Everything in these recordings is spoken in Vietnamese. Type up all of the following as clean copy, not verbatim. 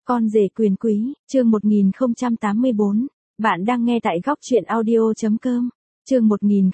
Con rể quyền quý, chương 1084. Bạn đang nghe tại góc truyện audio.com. Chương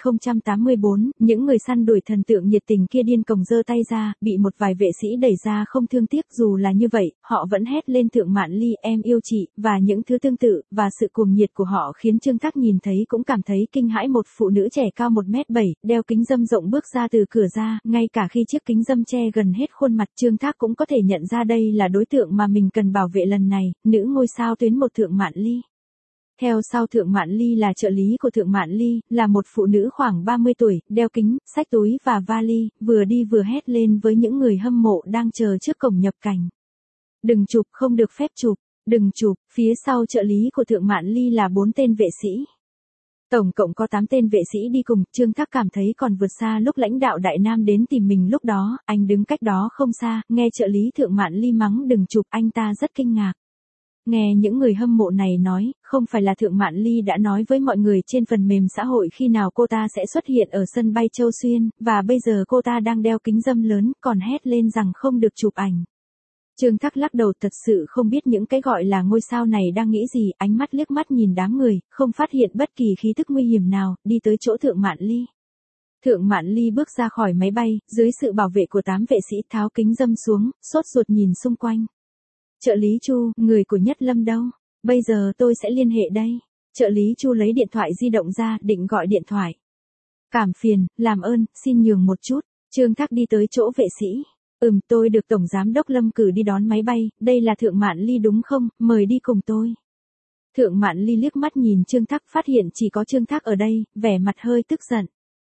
1084, những người săn đuổi thần tượng nhiệt tình kia điên cuồng giơ tay ra, bị một vài vệ sĩ đẩy ra không thương tiếc, dù là như vậy, họ vẫn hét lên Thượng Mạn Ly, em yêu chị, và những thứ tương tự, và sự cuồng nhiệt của họ khiến Trương Thác nhìn thấy cũng cảm thấy kinh hãi. Một phụ nữ trẻ cao 1m7, đeo kính râm rộng bước ra từ cửa ra, ngay cả khi chiếc kính râm che gần hết khuôn mặt, Trương Thác cũng có thể nhận ra đây là đối tượng mà mình cần bảo vệ lần này, nữ ngôi sao tuyến 1 Thượng Mạn Ly. Theo sau Thượng Mạn Ly là trợ lý của Thượng Mạn Ly, là một phụ nữ khoảng 30 tuổi, đeo kính, xách túi và vali, vừa đi vừa hét lên với những người hâm mộ đang chờ trước cổng nhập cảnh. Đừng chụp, không được phép chụp, đừng chụp. Phía sau trợ lý của Thượng Mạn Ly là 4 tên vệ sĩ. Tổng cộng có 8 tên vệ sĩ đi cùng, Trương Thác cảm thấy còn vượt xa lúc lãnh đạo Đại Nam đến tìm mình lúc đó, anh đứng cách đó không xa, nghe trợ lý Thượng Mạn Ly mắng đừng chụp, anh ta rất kinh ngạc. Nghe những người hâm mộ này nói, không phải là Thượng Mạn Ly đã nói với mọi người trên phần mềm xã hội khi nào cô ta sẽ xuất hiện ở sân bay Châu Xuyên, và bây giờ cô ta đang đeo kính râm lớn, còn hét lên rằng không được chụp ảnh. Trương Thác lắc đầu, thật sự không biết những cái gọi là ngôi sao này đang nghĩ gì, ánh mắt liếc mắt nhìn đám người, không phát hiện bất kỳ khí tức nguy hiểm nào, đi tới chỗ Thượng Mạn Ly. Thượng Mạn Ly bước ra khỏi máy bay, dưới sự bảo vệ của 8 vệ sĩ, tháo kính râm xuống, sốt ruột nhìn xung quanh. Trợ lý Chu, người của Nhất Lâm đâu? Bây giờ tôi sẽ liên hệ đây. Trợ lý Chu lấy điện thoại di động ra, định gọi điện thoại. Cảm phiền, làm ơn, xin nhường một chút. Trương Thác đi tới chỗ vệ sĩ. Tôi được Tổng Giám đốc Lâm cử đi đón máy bay, đây là Thượng Mạn Ly đúng không, mời đi cùng tôi. Thượng Mạn Ly liếc mắt nhìn Trương Thác, phát hiện chỉ có Trương Thác ở đây, vẻ mặt hơi tức giận.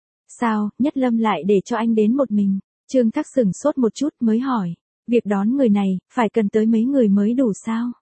Sao, Nhất Lâm lại để cho anh đến một mình? Trương Thác sửng sốt một chút mới hỏi. Việc đón người này, phải cần tới mấy người mới đủ sao?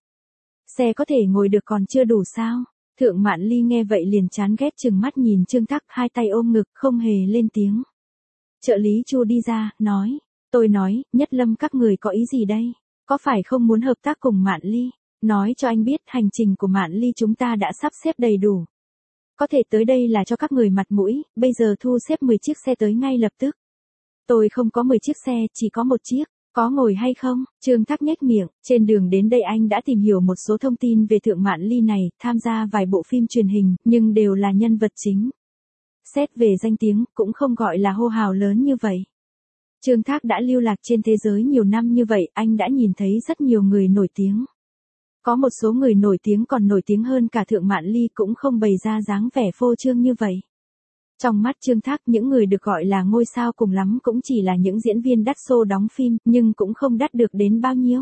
Xe có thể ngồi được còn chưa đủ sao? Thượng Mạn Ly nghe vậy liền chán ghét chừng mắt nhìn Trương Thác, hai tay ôm ngực, không hề lên tiếng. Trợ lý Chu đi ra, nói. Tôi nói, Nhất Lâm các người có ý gì đây? Có phải không muốn hợp tác cùng Mạn Ly? Nói cho anh biết hành trình của Mạn Ly chúng ta đã sắp xếp đầy đủ. Có thể tới đây là cho các người mặt mũi, bây giờ thu xếp 10 chiếc xe tới ngay lập tức. Tôi không có 10 chiếc xe, chỉ có 1 chiếc. Có ngồi hay không? Trương Thác nhếch miệng, trên đường đến đây anh đã tìm hiểu một số thông tin về Thượng Mạn Ly này, tham gia vài bộ phim truyền hình, nhưng đều là nhân vật chính. Xét về danh tiếng, cũng không gọi là hô hào lớn như vậy. Trương Thác đã lưu lạc trên thế giới nhiều năm như vậy, anh đã nhìn thấy rất nhiều người nổi tiếng. Có một số người nổi tiếng còn nổi tiếng hơn cả Thượng Mạn Ly cũng không bày ra dáng vẻ phô trương như vậy. Trong mắt Trương Thác, những người được gọi là ngôi sao cùng lắm cũng chỉ là những diễn viên đắt xô đóng phim, nhưng cũng không đắt được đến bao nhiêu.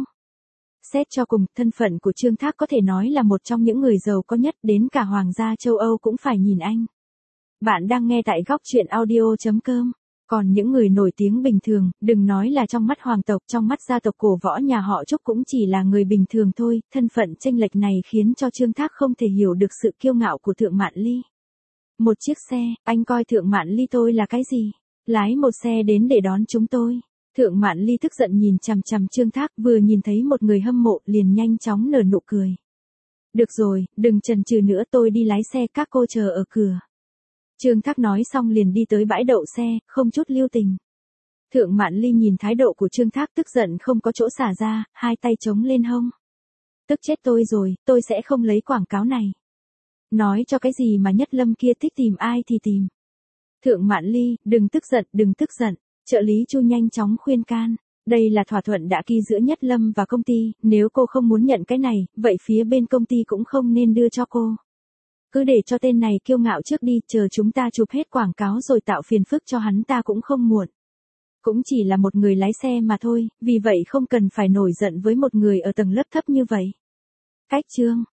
Xét cho cùng, thân phận của Trương Thác có thể nói là một trong những người giàu có nhất, đến cả Hoàng gia châu Âu cũng phải nhìn anh. Bạn đang nghe tại góc truyện audio.com. Còn những người nổi tiếng bình thường, đừng nói là trong mắt hoàng tộc, trong mắt gia tộc cổ võ nhà họ Trúc cũng chỉ là người bình thường thôi, thân phận chênh lệch này khiến cho Trương Thác không thể hiểu được sự kiêu ngạo của Thượng Mạn Ly. Một chiếc xe, anh coi Thượng Mạn Ly tôi là cái gì? Lái một xe đến để đón chúng tôi. Thượng Mạn Ly tức giận nhìn chằm chằm Trương Thác, vừa nhìn thấy một người hâm mộ liền nhanh chóng nở nụ cười. Được rồi, đừng chần chừ nữa, tôi đi lái xe, các cô chờ ở cửa. Trương Thác nói xong liền đi tới bãi đậu xe, không chút lưu tình. Thượng Mạn Ly nhìn thái độ của Trương Thác tức giận không có chỗ xả ra, hai tay chống lên hông. Tức chết tôi rồi, tôi sẽ không lấy quảng cáo này. Nói cho cái gì mà Nhất Lâm kia thích tìm ai thì tìm. Thượng Mạn Ly, đừng tức giận, đừng tức giận. Trợ lý Chu nhanh chóng khuyên can. Đây là thỏa thuận đã ký giữa Nhất Lâm và công ty, nếu cô không muốn nhận cái này, vậy phía bên công ty cũng không nên đưa cho cô. Cứ để cho tên này kiêu ngạo trước đi, chờ chúng ta chụp hết quảng cáo rồi tạo phiền phức cho hắn ta cũng không muộn. Cũng chỉ là một người lái xe mà thôi, vì vậy không cần phải nổi giận với một người ở tầng lớp thấp như vậy. Cách chương.